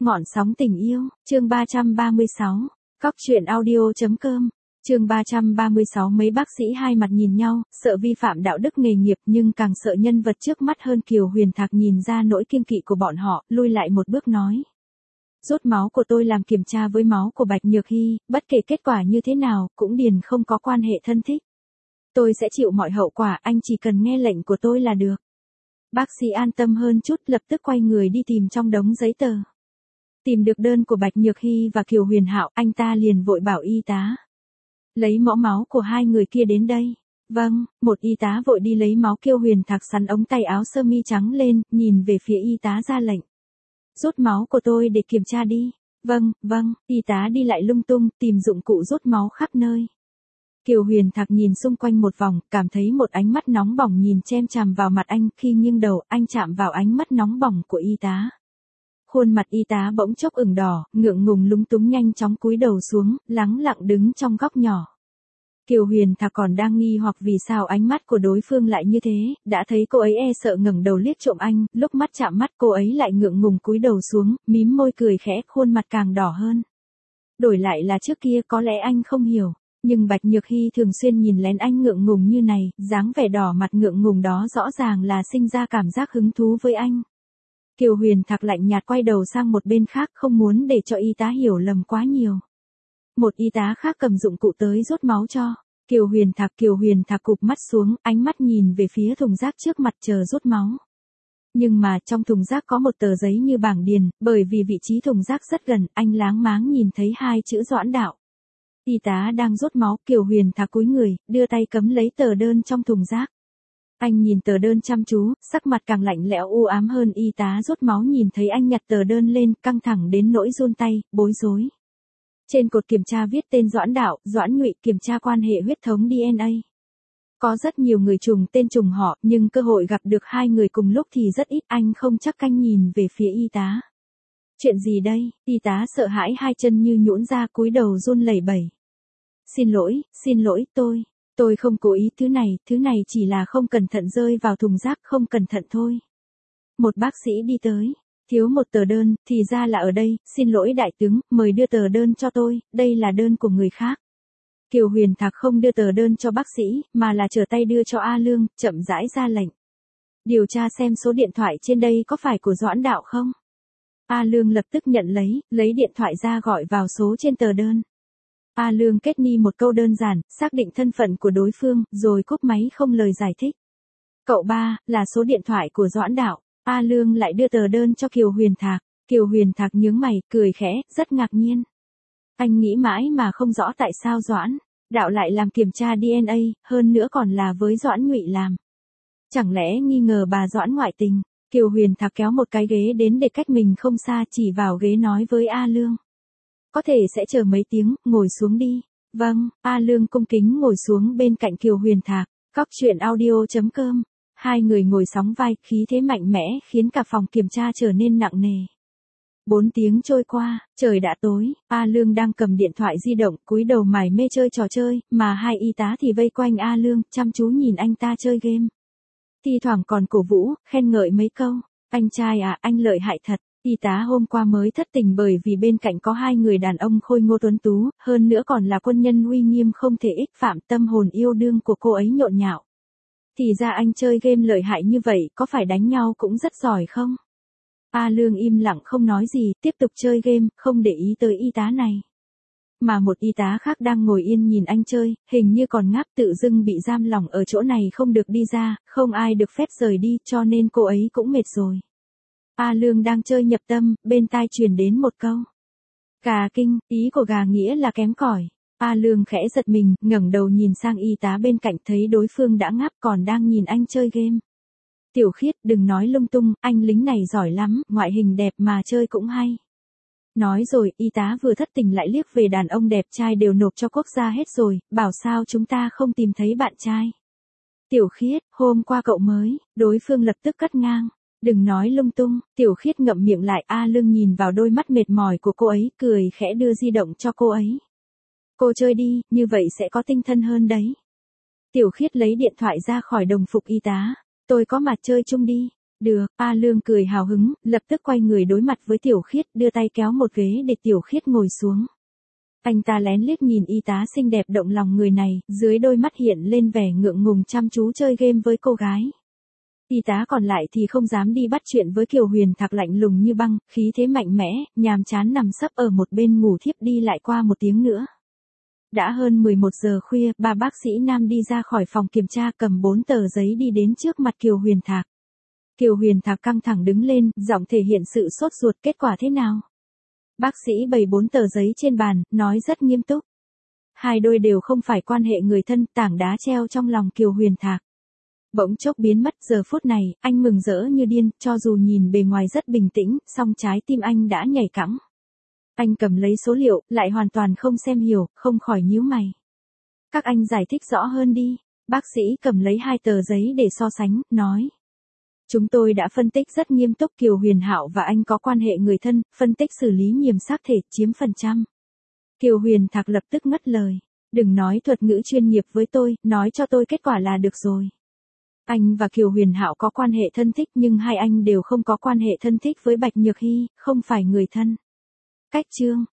Ngọn sóng tình yêu, chương 336, Cóc truyện audio.com, chương 336. Mấy bác sĩ hai mặt nhìn nhau, sợ vi phạm đạo đức nghề nghiệp nhưng càng sợ nhân vật trước mắt hơn. Kiều Huyền Thạc nhìn ra nỗi kiêng kỵ của bọn họ, lui lại một bước nói. Rút máu của tôi làm kiểm tra với máu của Bạch Nhược Hy, bất kể kết quả như thế nào, cũng điền không có quan hệ thân thích. Tôi sẽ chịu mọi hậu quả, anh chỉ cần nghe lệnh của tôi là được. Bác sĩ an tâm hơn chút, lập tức quay người đi tìm trong đống giấy tờ. Tìm được đơn của Bạch Nhược Hy và Kiều Huyền Hạo, anh ta liền vội bảo y tá. Lấy mẫu máu của hai người kia đến đây. Vâng, một y tá vội đi lấy máu. Kiều Huyền Thạc sắn ống tay áo sơ mi trắng lên, nhìn về phía y tá ra lệnh. Rút máu của tôi để kiểm tra đi. Vâng, y tá đi lại lung tung, tìm dụng cụ rút máu khắp nơi. Kiều Huyền Thạc nhìn xung quanh một vòng, cảm thấy một ánh mắt nóng bỏng nhìn chem chằm vào mặt anh. Khi nghiêng đầu, anh chạm vào ánh mắt nóng bỏng của y tá. Khuôn mặt y tá bỗng chốc ửng đỏ, ngượng ngùng lúng túng nhanh chóng cúi đầu xuống, lắng lặng đứng trong góc nhỏ. Kiều Huyền Thạc còn đang nghi hoặc vì sao ánh mắt của đối phương lại như thế, đã thấy cô ấy e sợ ngẩng đầu liếc trộm anh, lúc mắt chạm mắt cô ấy lại ngượng ngùng cúi đầu xuống, mím môi cười khẽ, khuôn mặt càng đỏ hơn. Đổi lại là trước kia có lẽ anh không hiểu, nhưng Bạch Nhược Hy thường xuyên nhìn lén anh ngượng ngùng như này, dáng vẻ đỏ mặt ngượng ngùng đó rõ ràng là sinh ra cảm giác hứng thú với anh. Kiều Huyền Thạc lạnh nhạt quay đầu sang một bên khác, không muốn để cho y tá hiểu lầm quá nhiều. Một y tá khác cầm dụng cụ tới rút máu cho Kiều Huyền Thạc cụp mắt xuống, ánh mắt nhìn về phía thùng rác trước mặt chờ rút máu. Nhưng mà trong thùng rác có một tờ giấy như bảng điền, bởi vì vị trí thùng rác rất gần, anh láng máng nhìn thấy hai chữ Doãn Đạo. Y tá đang rút máu, Kiều Huyền Thạc cúi người, đưa tay cấm lấy tờ đơn trong thùng rác. Anh nhìn tờ đơn chăm chú, sắc mặt càng lạnh lẽo u ám hơn. Y tá rút máu nhìn thấy anh nhặt tờ đơn lên, căng thẳng đến nỗi run tay, bối rối. Trên cột kiểm tra viết tên Doãn Đạo, Doãn Nhụy, kiểm tra quan hệ huyết thống DNA. Có rất nhiều người trùng tên trùng họ, nhưng cơ hội gặp được hai người cùng lúc thì rất ít. Anh không chắc canh nhìn về phía y tá. Chuyện gì đây? Y tá sợ hãi, hai chân như nhũn ra, cúi đầu run lẩy bẩy. Xin lỗi, tôi không cố ý, thứ này chỉ là không cẩn thận rơi vào thùng rác, không cẩn thận thôi. Một bác sĩ đi tới, thiếu một tờ đơn, thì ra là ở đây, xin lỗi đại tướng, mời đưa tờ đơn cho tôi, đây là đơn của người khác. Kiều Huyền Thạc không đưa tờ đơn cho bác sĩ, mà là trở tay đưa cho A Lương, chậm rãi ra lệnh. Điều tra xem số điện thoại trên đây có phải của Doãn Đạo không? A Lương lập tức nhận lấy điện thoại ra gọi vào số trên tờ đơn. A Lương kết ni một câu đơn giản, xác định thân phận của đối phương, rồi cúp máy không lời giải thích. Cậu ba, là số điện thoại của Doãn Đạo. A Lương lại đưa tờ đơn cho Kiều Huyền Thạc. Kiều Huyền Thạc nhướng mày, cười khẽ, rất ngạc nhiên. Anh nghĩ mãi mà không rõ tại sao Doãn Đạo lại làm kiểm tra DNA, hơn nữa còn là với Doãn Nhụy làm. Chẳng lẽ nghi ngờ bà Doãn ngoại tình? Kiều Huyền Thạc kéo một cái ghế đến để cách mình không xa, chỉ vào ghế nói với A Lương. Có thể sẽ chờ mấy tiếng, ngồi xuống đi. Vâng, A Lương cung kính ngồi xuống bên cạnh Kiều Huyền Thạc. Cóc truyện audio.com. Hai người ngồi sóng vai, khí thế mạnh mẽ, khiến cả phòng kiểm tra trở nên nặng nề. 4 tiếng trôi qua, trời đã tối, A Lương đang cầm điện thoại di động, cúi đầu mải mê chơi trò chơi, mà hai y tá thì vây quanh A Lương, chăm chú nhìn anh ta chơi game. Thi thoảng còn cổ vũ, khen ngợi mấy câu. Anh trai à, anh lợi hại thật. Y tá hôm qua mới thất tình bởi vì bên cạnh có hai người đàn ông khôi ngô tuấn tú, hơn nữa còn là quân nhân uy nghiêm không thể ích phạm. Tâm hồn yêu đương của cô ấy nhộn nhạo. Thì ra anh chơi game lợi hại như vậy, có phải đánh nhau cũng rất giỏi không? A Lương im lặng không nói gì, tiếp tục chơi game, không để ý tới y tá này. Mà một y tá khác đang ngồi yên nhìn anh chơi, hình như còn ngáp, tự dưng bị giam lỏng ở chỗ này không được đi ra, không ai được phép rời đi, cho nên cô ấy cũng mệt rồi. A Lương đang chơi nhập tâm, bên tai truyền đến một câu. Gà kinh, ý của gà nghĩa là kém cỏi. A Lương khẽ giật mình, ngẩng đầu nhìn sang y tá bên cạnh, thấy đối phương đã ngáp còn đang nhìn anh chơi game. Tiểu Khiết, đừng nói lung tung, anh lính này giỏi lắm, ngoại hình đẹp mà chơi cũng hay. Nói rồi, y tá vừa thất tình lại liếc về đàn ông đẹp trai đều nộp cho quốc gia hết rồi, bảo sao chúng ta không tìm thấy bạn trai. Tiểu Khiết, hôm qua cậu mới, đối phương lập tức cắt ngang. Đừng nói lung tung, Tiểu Khiết ngậm miệng lại. A Lương nhìn vào đôi mắt mệt mỏi của cô ấy, cười khẽ đưa di động cho cô ấy. Cô chơi đi, như vậy sẽ có tinh thần hơn đấy. Tiểu Khiết lấy điện thoại ra khỏi đồng phục y tá. Tôi có mặt chơi chung đi. Được, A Lương cười hào hứng, lập tức quay người đối mặt với Tiểu Khiết, đưa tay kéo một ghế để Tiểu Khiết ngồi xuống. Anh ta lén liếc nhìn y tá xinh đẹp động lòng người này, dưới đôi mắt hiện lên vẻ ngượng ngùng chăm chú chơi game với cô gái. Y tá còn lại thì không dám đi bắt chuyện với Kiều Huyền Thạc, lạnh lùng như băng, khí thế mạnh mẽ, nhàm chán nằm sấp ở một bên ngủ thiếp đi lại qua một tiếng nữa. Đã hơn 11 giờ khuya, ba bác sĩ nam đi ra khỏi phòng kiểm tra cầm 4 tờ giấy đi đến trước mặt Kiều Huyền Thạc. Kiều Huyền Thạc căng thẳng đứng lên, giọng thể hiện sự sốt ruột. Kết quả thế nào? Bác sĩ bày 4 tờ giấy trên bàn, nói rất nghiêm túc. Hai đôi đều không phải quan hệ người thân, tảng đá treo trong lòng Kiều Huyền Thạc. Bỗng chốc biến mất. Giờ phút này, anh mừng rỡ như điên, cho dù nhìn bề ngoài rất bình tĩnh, song trái tim anh đã nhảy cẫng. Anh cầm lấy số liệu, lại hoàn toàn không xem hiểu, không khỏi nhíu mày. Các anh giải thích rõ hơn đi. Bác sĩ cầm lấy 2 tờ giấy để so sánh, nói. Chúng tôi đã phân tích rất nghiêm túc, Kiều Huyền Hạo và anh có quan hệ người thân, phân tích xử lý nhiễm xác thể, chiếm phần trăm. Kiều Huyền Thạc lập tức ngắt lời. Đừng nói thuật ngữ chuyên nghiệp với tôi, nói cho tôi kết quả là được rồi. Anh và Kiều Huyền Hạo có quan hệ thân thích nhưng hai anh đều không có quan hệ thân thích với Bạch Nhược Hy, không phải người thân. Cách chương